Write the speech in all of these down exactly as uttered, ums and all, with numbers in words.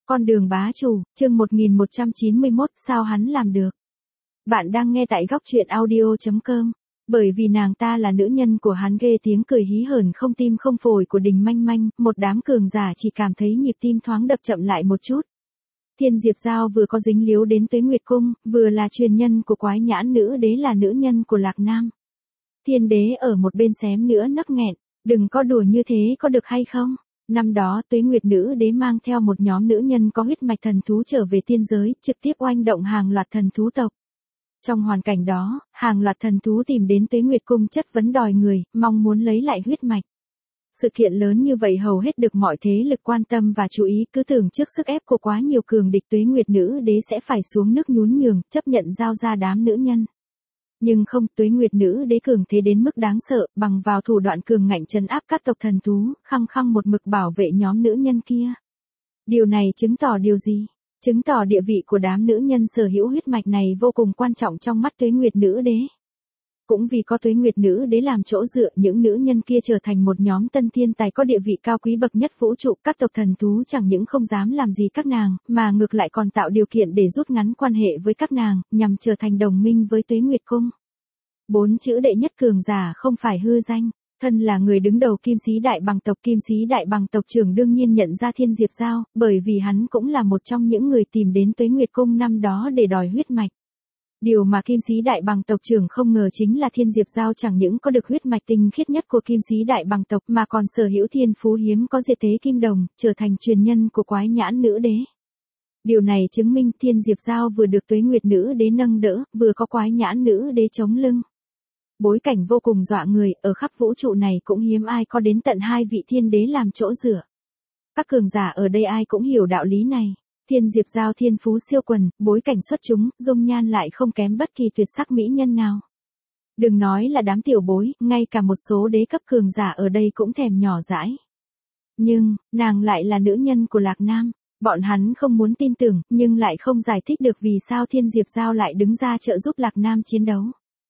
Con đường bá chủ, chương một nghìn một trăm chín mươi mốt, sao hắn làm được? Bạn đang nghe tại góc truyện audio chấm com. Bởi vì nàng ta là nữ nhân của hắn, ghê tiếng cười hí hởn không tim không phổi của Đình Manh Manh, một đám cường giả chỉ cảm thấy nhịp tim thoáng đập chậm lại một chút. Thiên Diệp Giao vừa có dính líu đến Tuế Nguyệt Cung, vừa là truyền nhân của Quái Nhãn Nữ Đế, là nữ nhân của Lạc Nam. Thiên Đế ở một bên xém nữa nấc nghẹn, đừng có đùa như thế có được hay không? Năm đó Tuế Nguyệt Nữ Đế mang theo một nhóm nữ nhân có huyết mạch thần thú trở về tiên giới, trực tiếp oanh động hàng loạt thần thú tộc. Trong hoàn cảnh đó, hàng loạt thần thú tìm đến Tuế Nguyệt Cung chất vấn đòi người, mong muốn lấy lại huyết mạch. Sự kiện lớn như vậy hầu hết được mọi thế lực quan tâm và chú ý, cứ tưởng trước sức ép của quá nhiều cường địch Tuế Nguyệt Nữ Đế sẽ phải xuống nước nhún nhường, chấp nhận giao ra đám nữ nhân. Nhưng không, Tuế Nguyệt Nữ Đế cường thế đến mức đáng sợ, bằng vào thủ đoạn cường ngạnh trấn áp các tộc thần thú, khăng khăng một mực bảo vệ nhóm nữ nhân kia. Điều này chứng tỏ điều gì? Chứng tỏ địa vị của đám nữ nhân sở hữu huyết mạch này vô cùng quan trọng trong mắt Tuế Nguyệt Nữ Đế. Cũng vì có Tuế Nguyệt Nữ Đế làm chỗ dựa, những nữ nhân kia trở thành một nhóm tân thiên tài có địa vị cao quý bậc nhất vũ trụ. Các tộc thần thú chẳng những không dám làm gì các nàng, mà ngược lại còn tạo điều kiện để rút ngắn quan hệ với các nàng, nhằm trở thành đồng minh với Tuế Nguyệt Cung. Bốn chữ đệ nhất cường giả không phải hư danh. Thân là người đứng đầu Kim Sĩ Đại Bằng tộc, Kim Sĩ Đại Bằng tộc trưởng đương nhiên nhận ra Thiên Diệp Giao, bởi vì hắn cũng là một trong những người tìm đến Tuế Nguyệt Cung năm đó để đòi huyết mạch. Điều mà Kim Sĩ Đại Bằng tộc trưởng không ngờ chính là Thiên Diệp Giao chẳng những có được huyết mạch tinh khiết nhất của Kim Sĩ Đại Bằng tộc, mà còn sở hữu thiên phú hiếm có diệt thế kim đồng, trở thành truyền nhân của Quái Nhãn Nữ Đế. Điều này chứng minh Thiên Diệp Giao vừa được Tuế Nguyệt Nữ Đế nâng đỡ, vừa có Quái Nhãn Nữ Đế chống lưng. Bối cảnh vô cùng dọa người, ở khắp vũ trụ này cũng hiếm ai có đến tận hai vị thiên đế làm chỗ dựa. Các cường giả ở đây ai cũng hiểu đạo lý này. Thiên Diệp Giao thiên phú siêu quần, bối cảnh xuất chúng, dung nhan lại không kém bất kỳ tuyệt sắc mỹ nhân nào. Đừng nói là đám tiểu bối, ngay cả một số đế cấp cường giả ở đây cũng thèm nhỏ dãi. Nhưng, nàng lại là nữ nhân của Lạc Nam. Bọn hắn không muốn tin tưởng, nhưng lại không giải thích được vì sao Thiên Diệp Giao lại đứng ra trợ giúp Lạc Nam chiến đấu.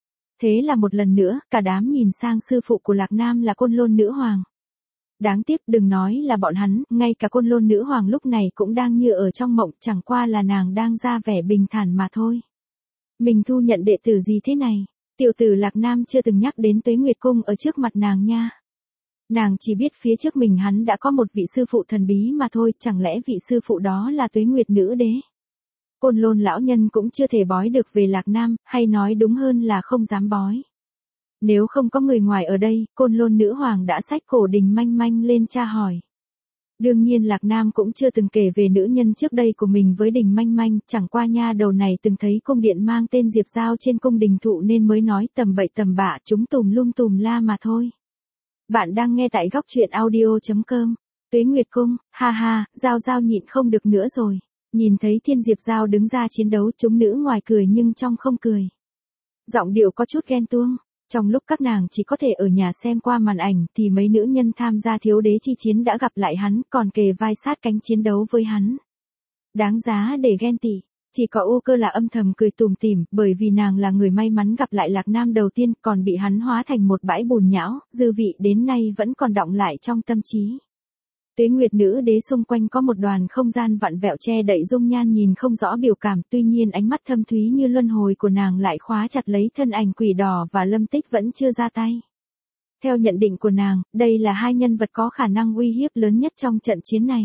Thế là một lần nữa, cả đám nhìn sang sư phụ của Lạc Nam là Côn Lôn Nữ Hoàng. Đáng tiếc, đừng nói là bọn hắn, ngay cả Côn Lôn Nữ Hoàng lúc này cũng đang như ở trong mộng, chẳng qua là nàng đang ra vẻ bình thản mà thôi. Mình thu nhận đệ tử gì thế này? Tiểu tử Lạc Nam chưa từng nhắc đến Tuế Nguyệt Cung ở trước mặt nàng nha. Nàng chỉ biết phía trước mình hắn đã có một vị sư phụ thần bí mà thôi, chẳng lẽ vị sư phụ đó là Tuế Nguyệt Nữ Đế? Côn Lôn lão nhân cũng chưa thể bói được về Lạc Nam, hay nói đúng hơn là không dám bói. Nếu không có người ngoài ở đây, Côn Lôn Nữ Hoàng đã xách cổ Đình Manh Manh lên tra hỏi. Đương nhiên Lạc Nam cũng chưa từng kể về nữ nhân trước đây của mình với Đình Manh Manh, chẳng qua nha đầu này từng thấy cung điện mang tên Diệp Giao trên cung đình thụ nên mới nói tầm bậy tầm bạ, chúng tùm lum tùm la mà thôi. Bạn đang nghe tại góc truyện audio chấm com. Tuế Nguyệt Cung, ha ha, Giao Giao nhịn không được nữa rồi. Nhìn thấy Thiên Diệp Giao đứng ra chiến đấu, chúng nữ ngoài cười nhưng trong không cười. Giọng điệu có chút ghen tuông. Trong lúc các nàng chỉ có thể ở nhà xem qua màn ảnh thì mấy nữ nhân tham gia thiếu đế chi chiến đã gặp lại hắn, còn kề vai sát cánh chiến đấu với hắn. Đáng giá để ghen tị. Chỉ có Ô Cơ là âm thầm cười tủm tỉm, bởi vì nàng là người may mắn gặp lại Lạc Nam đầu tiên, còn bị hắn hóa thành một bãi bùn nhão, dư vị đến nay vẫn còn đọng lại trong tâm trí. Tuế Nguyệt Nữ Đế xung quanh có một đoàn không gian vặn vẹo che đậy dung nhan nhìn không rõ biểu cảm, tuy nhiên ánh mắt thâm thúy như luân hồi của nàng lại khóa chặt lấy thân ảnh Quỷ Đỏ và Lâm Tích vẫn chưa ra tay. Theo nhận định của nàng, đây là hai nhân vật có khả năng uy hiếp lớn nhất trong trận chiến này.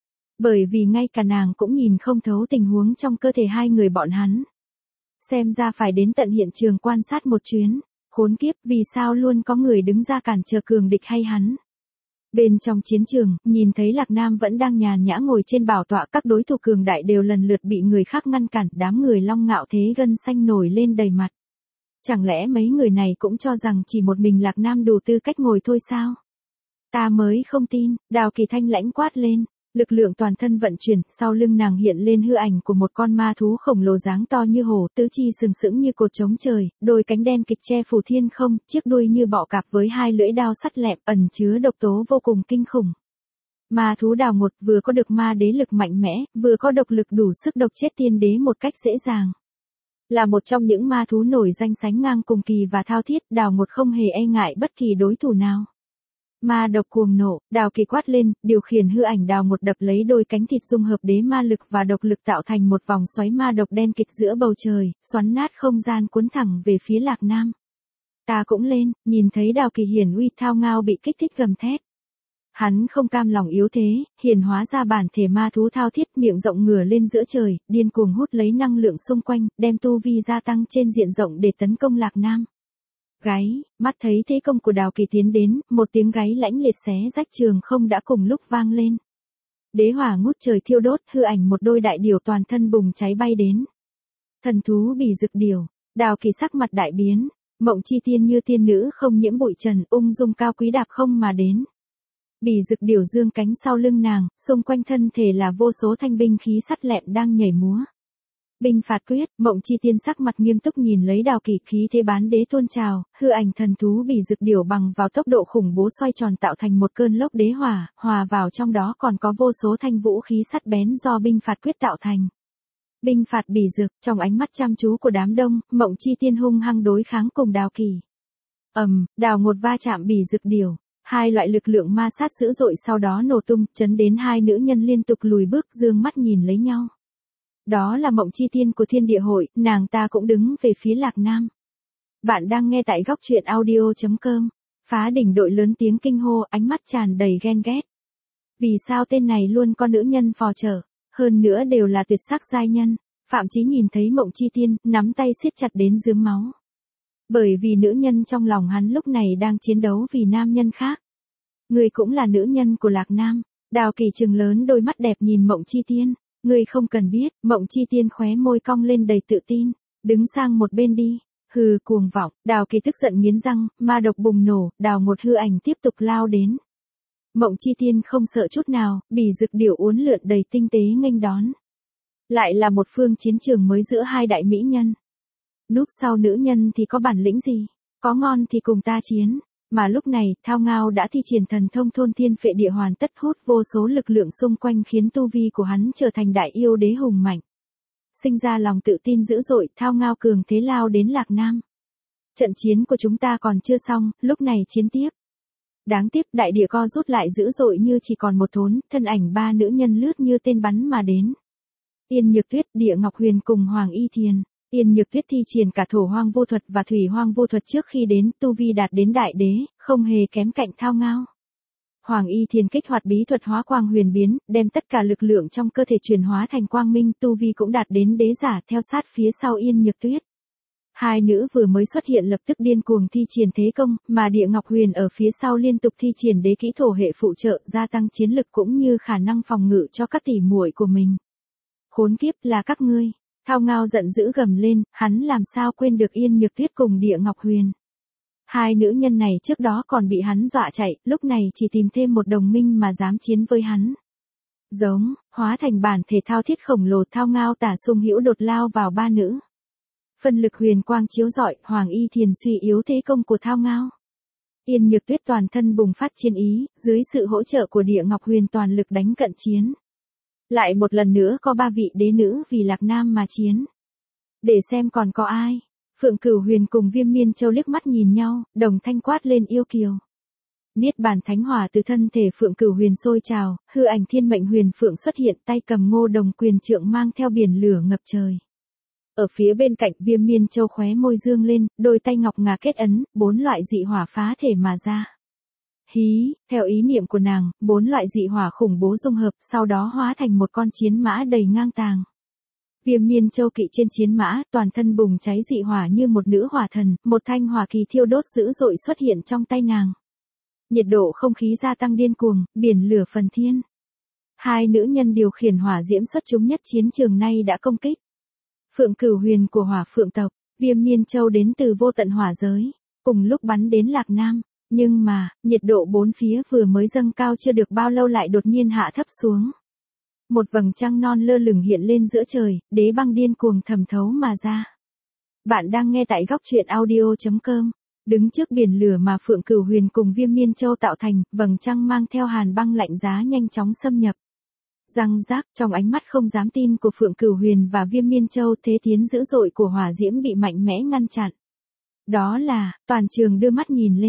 Bởi vì ngay cả nàng cũng nhìn không thấu tình huống trong cơ thể hai người bọn hắn. Xem ra phải đến tận hiện trường quan sát một chuyến. Khốn kiếp, vì sao luôn có người đứng ra cản trở cường địch hay hắn? Bên trong chiến trường, nhìn thấy Lạc Nam vẫn đang nhàn nhã ngồi trên bảo tọa, các đối thủ cường đại đều lần lượt bị người khác ngăn cản, đám người Long Ngạo Thế gân xanh nổi lên đầy mặt. Chẳng lẽ mấy người này cũng cho rằng chỉ một mình Lạc Nam đủ tư cách ngồi thôi sao? Ta mới không tin, Đào Kỳ Thanh lãnh quát lên. Lực lượng toàn thân vận chuyển, sau lưng nàng hiện lên hư ảnh của một con ma thú khổng lồ dáng to như hổ, tứ chi sừng sững như cột trống trời, đôi cánh đen kịch che phủ thiên không, chiếc đuôi như bọ cạp với hai lưỡi đao sắt lẹm, ẩn chứa độc tố vô cùng kinh khủng. Ma thú Đào Ngột vừa có được ma đế lực mạnh mẽ, vừa có độc lực đủ sức độc chết tiên đế một cách dễ dàng. Là một trong những ma thú nổi danh sánh ngang cùng Kỳ và Thao Thiết, Đào Ngột không hề e ngại bất kỳ đối thủ nào. Ma độc cuồng nộ, Đào Kỳ quát lên, điều khiển hư ảnh đào một đập lấy đôi cánh thịt dung hợp đế ma lực và độc lực tạo thành một vòng xoáy ma độc đen kịt giữa bầu trời, xoắn nát không gian cuốn thẳng về phía Lạc Nam. Ta cũng lên, nhìn thấy Đào Kỳ hiển uy, Thao Ngao bị kích thích gầm thét. Hắn không cam lòng yếu thế, hiển hóa ra bản thể ma thú thao thiết, miệng rộng ngửa lên giữa trời, điên cuồng hút lấy năng lượng xung quanh, đem tu vi gia tăng trên diện rộng để tấn công Lạc Nam. Gáy, mắt thấy thế công của Đào Kỳ tiến đến, một tiếng gáy lãnh liệt xé rách trường không đã cùng lúc vang lên. Đế hỏa ngút trời thiêu đốt, hư ảnh một đôi đại điểu toàn thân bùng cháy bay đến. Thần thú bỉ rực điểu, Đào Kỳ sắc mặt đại biến, Mộng Chi Tiên như tiên nữ không nhiễm bụi trần, ung dung cao quý đạp không mà đến. Bỉ rực điểu dương cánh sau lưng nàng, xung quanh thân thể là vô số thanh binh khí sắt lẹm đang nhảy múa. Binh phạt quyết, Mộng Chi Tiên sắc mặt nghiêm túc nhìn lấy Đào Kỳ, khí thế bán đế tuôn trào, hư ảnh thần thú bỉ rực điểu bằng vào tốc độ khủng bố xoay tròn tạo thành một cơn lốc đế hỏa, hòa vào trong đó còn có vô số thanh vũ khí sắt bén do binh phạt quyết tạo thành. Binh phạt bỉ rực, trong ánh mắt chăm chú của đám đông, Mộng Chi Tiên hung hăng đối kháng cùng Đào Kỳ. Ầm, um, đào một va chạm bỉ rực điểu, hai loại lực lượng ma sát dữ dội sau đó nổ tung, chấn đến hai nữ nhân liên tục lùi bước dương mắt nhìn lấy nhau. Đó là Mộng Chi Tiên của Thiên Địa Hội, nàng ta cũng đứng về phía Lạc Nam. Bạn đang nghe tại góc truyện audio chấm com. Phá đỉnh đội lớn tiếng kinh hô, ánh mắt tràn đầy ghen ghét. Vì sao tên này luôn có nữ nhân phò trở, hơn nữa đều là tuyệt sắc giai nhân. Phạm Chí nhìn thấy Mộng Chi Tiên, nắm tay siết chặt đến rướm máu. Bởi vì nữ nhân trong lòng hắn lúc này đang chiến đấu vì nam nhân khác. Người cũng là nữ nhân của Lạc Nam. Đào Kỳ trừng lớn đôi mắt đẹp nhìn Mộng Chi Tiên. Ngươi không cần biết, Mộng Chi Tiên khóe môi cong lên đầy tự tin, đứng sang một bên đi, hừ cuồng vọng, Đào Kỳ tức giận nghiến răng, ma độc bùng nổ, đào một hư ảnh tiếp tục lao đến. Mộng Chi Tiên không sợ chút nào, bỉ rực điểu uốn lượn đầy tinh tế nghênh đón. Lại là một phương chiến trường mới giữa hai đại mỹ nhân. Núp sau nữ nhân thì có bản lĩnh gì, có ngon thì cùng ta chiến. Mà lúc này, Thao Ngao đã thi triển thần thông thôn thiên phệ địa hoàn tất hút vô số lực lượng xung quanh khiến tu vi của hắn trở thành đại yêu đế hùng mạnh. Sinh ra lòng tự tin dữ dội, Thao Ngao cường thế lao đến Lạc Nam. Trận chiến của chúng ta còn chưa xong, lúc này chiến tiếp. Đáng tiếc đại địa co rút lại dữ dội như chỉ còn một thốn, thân ảnh ba nữ nhân lướt như tên bắn mà đến. Yên Nhược Tuyết, Địa Ngọc Huyền cùng Hoàng Y Thiền. Yên Nhược Tuyết thi triển cả thổ hoang vô thuật và thủy hoang vô thuật trước khi đến, tu vi đạt đến đại đế, không hề kém cạnh Thao Ngao. Hoàng Y Thiền kích hoạt bí thuật hóa quang huyền biến, đem tất cả lực lượng trong cơ thể chuyển hóa thành quang minh, tu vi cũng đạt đến đế giả, theo sát phía sau Yên Nhược Tuyết. Hai nữ vừa mới xuất hiện lập tức điên cuồng thi triển thế công, mà Địa Ngọc Huyền ở phía sau liên tục thi triển đế kỹ thổ hệ phụ trợ, gia tăng chiến lực cũng như khả năng phòng ngự cho các tỷ muội của mình. Khốn kiếp là các ngươi. Thao Ngao giận dữ gầm lên, hắn làm sao quên được Yên Nhược Tuyết cùng Địa Ngọc Huyền. Hai nữ nhân này trước đó còn bị hắn dọa chạy, lúc này chỉ tìm thêm một đồng minh mà dám chiến với hắn. Giống, hóa thành bản thể thao thiết khổng lồ, Thao Ngao tả sung hữu đột lao vào ba nữ. Phân lực huyền quang chiếu rọi, Hoàng Y Thiền suy yếu thế công của Thao Ngao. Yên Nhược Tuyết toàn thân bùng phát chiến ý, dưới sự hỗ trợ của Địa Ngọc Huyền toàn lực đánh cận chiến. Lại một lần nữa có ba vị đế nữ vì Lạc Nam mà chiến. Để xem còn có ai. Phượng Cửu Huyền cùng Viêm Miên Châu liếc mắt nhìn nhau, đồng thanh quát lên yêu kiều. Niết bàn thánh hỏa từ thân thể Phượng Cửu Huyền sôi trào, hư ảnh Thiên Mệnh Huyền Phượng xuất hiện, tay cầm Ngô Đồng quyền trượng mang theo biển lửa ngập trời. Ở phía bên cạnh, Viêm Miên Châu khóe môi dương lên, đôi tay ngọc ngà kết ấn, bốn loại dị hỏa phá thể mà ra. Hí, theo ý niệm của nàng, bốn loại dị hỏa khủng bố dung hợp, sau đó hóa thành một con chiến mã đầy ngang tàng. Viêm Miên Châu kỵ trên chiến mã, toàn thân bùng cháy dị hỏa như một nữ hỏa thần, một thanh hỏa kỳ thiêu đốt dữ dội xuất hiện trong tay nàng. Nhiệt độ không khí gia tăng điên cuồng, biển lửa phần thiên. Hai nữ nhân điều khiển hỏa diễm xuất chúng nhất chiến trường nay đã công kích. Phượng Cửu Huyền của Hỏa Phượng tộc, Viêm Miên Châu đến từ vô tận hỏa giới, cùng lúc bắn đến Lạc Nam. Nhưng mà, nhiệt độ bốn phía vừa mới dâng cao chưa được bao lâu lại đột nhiên hạ thấp xuống. Một vầng trăng non lơ lửng hiện lên giữa trời, đế băng điên cuồng thẩm thấu mà ra. Bạn đang nghe tại góc truyện audio chấm com. Đứng trước biển lửa mà Phượng Cửu Huyền cùng Viêm Miên Châu tạo thành, vầng trăng mang theo hàn băng lạnh giá nhanh chóng xâm nhập. Răng rác, trong ánh mắt không dám tin của Phượng Cửu Huyền và Viêm Miên Châu, thế tiến dữ dội của hỏa diễm bị mạnh mẽ ngăn chặn. Đó là, toàn trường đưa mắt nhìn lên.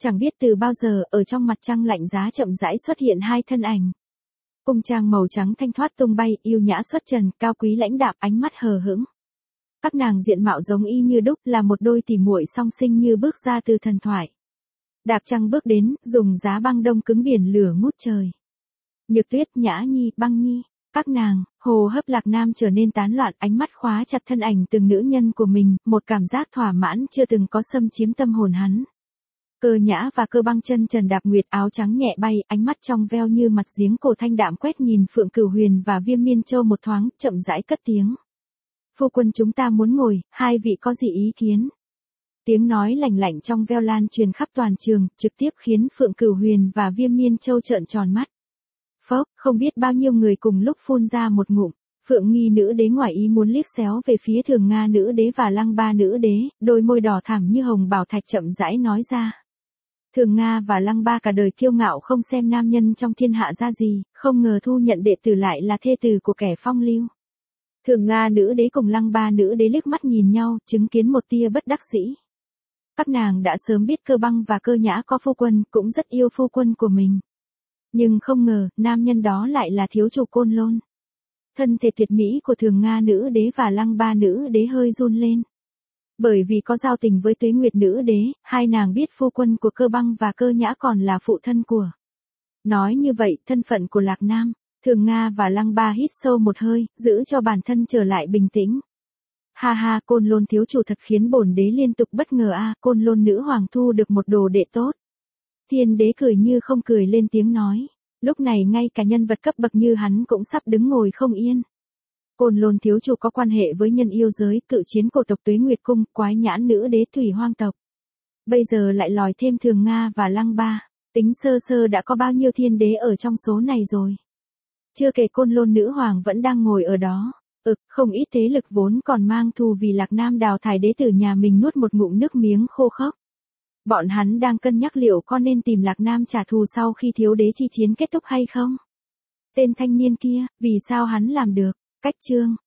Chẳng biết từ bao giờ, ở trong mặt trăng lạnh giá chậm rãi xuất hiện hai thân ảnh. Cung trang màu trắng thanh thoát tung bay, yêu nhã xuất trần, cao quý lãnh đạm, ánh mắt hờ hững. Các nàng diện mạo giống y như đúc, là một đôi tỉ muội song sinh như bước ra từ thần thoại. Đạp trăng bước đến, dùng giá băng đông cứng biển lửa ngút trời. Nhược Tuyết, Nhã Nhi, Băng Nhi, các nàng, hồ hấp Lạc Nam trở nên tán loạn, ánh mắt khóa chặt thân ảnh từng nữ nhân của mình, một cảm giác thỏa mãn chưa từng có xâm chiếm tâm hồn hắn. Cơ Nhã và Cơ Băng chân trần đạp nguyệt, áo trắng nhẹ bay, ánh mắt trong veo như mặt giếng cổ thanh đạm quét nhìn Phượng Cửu Huyền và Viêm Miên Châu một thoáng, chậm rãi cất tiếng. Phu quân, chúng ta muốn ngồi, hai vị có gì ý kiến? Tiếng nói lạnh lạnh trong veo lan truyền khắp toàn trường, trực tiếp khiến Phượng Cửu Huyền và Viêm Miên Châu trợn tròn mắt. Phốc, không biết bao nhiêu người cùng lúc phun ra một ngụm. Phượng Nghi nữ đế ngoài ý muốn liếc xéo về phía Thường Nga nữ đế và Lăng Ba nữ đế, đôi môi đỏ thẳm như hồng bảo thạch chậm rãi nói ra. Thường Nga và Lăng Ba cả đời kiêu ngạo không xem nam nhân trong thiên hạ ra gì, không ngờ thu nhận đệ tử lại là thê tử của kẻ phong lưu. Thường Nga nữ đế cùng Lăng Ba nữ đế liếc mắt nhìn nhau, chứng kiến một tia bất đắc dĩ. Các nàng đã sớm biết Cơ Băng và Cơ Nhã có phu quân, cũng rất yêu phu quân của mình. Nhưng không ngờ, nam nhân đó lại là thiếu chủ Côn Lôn. Thân thể tuyệt mỹ của Thường Nga nữ đế và Lăng Ba nữ đế hơi run lên. Bởi vì có giao tình với Tuế Nguyệt nữ đế, hai nàng biết phu quân của Cơ Băng và Cơ Nhã còn là phụ thân của. Nói như vậy, thân phận của Lạc Nam, Thường Nga và Lăng Ba hít sâu một hơi, giữ cho bản thân trở lại bình tĩnh. Ha ha, Côn Lôn thiếu chủ thật khiến bổn đế liên tục bất ngờ a, à, Côn Lôn nữ hoàng thu được một đồ đệ tốt. Thiên đế cười như không cười lên tiếng nói. Lúc này ngay cả nhân vật cấp bậc như hắn cũng sắp đứng ngồi không yên. Côn Lôn thiếu chủ có quan hệ với nhân yêu giới, cự chiến cổ tộc Tuế Nguyệt cung, quái nhãn nữ đế thủy hoang tộc. Bây giờ lại lòi thêm Thường Nga và Lăng Ba, tính sơ sơ đã có bao nhiêu thiên đế ở trong số này rồi. Chưa kể Côn Lôn nữ hoàng vẫn đang ngồi ở đó. Ực, không ít thế lực vốn còn mang thù vì Lạc Nam đào thải đế tử nhà mình nuốt một ngụm nước miếng khô khốc. Bọn hắn đang cân nhắc liệu có nên tìm Lạc Nam trả thù sau khi thiếu đế chi chiến kết thúc hay không? Tên thanh niên kia, vì sao hắn làm được? Cách chương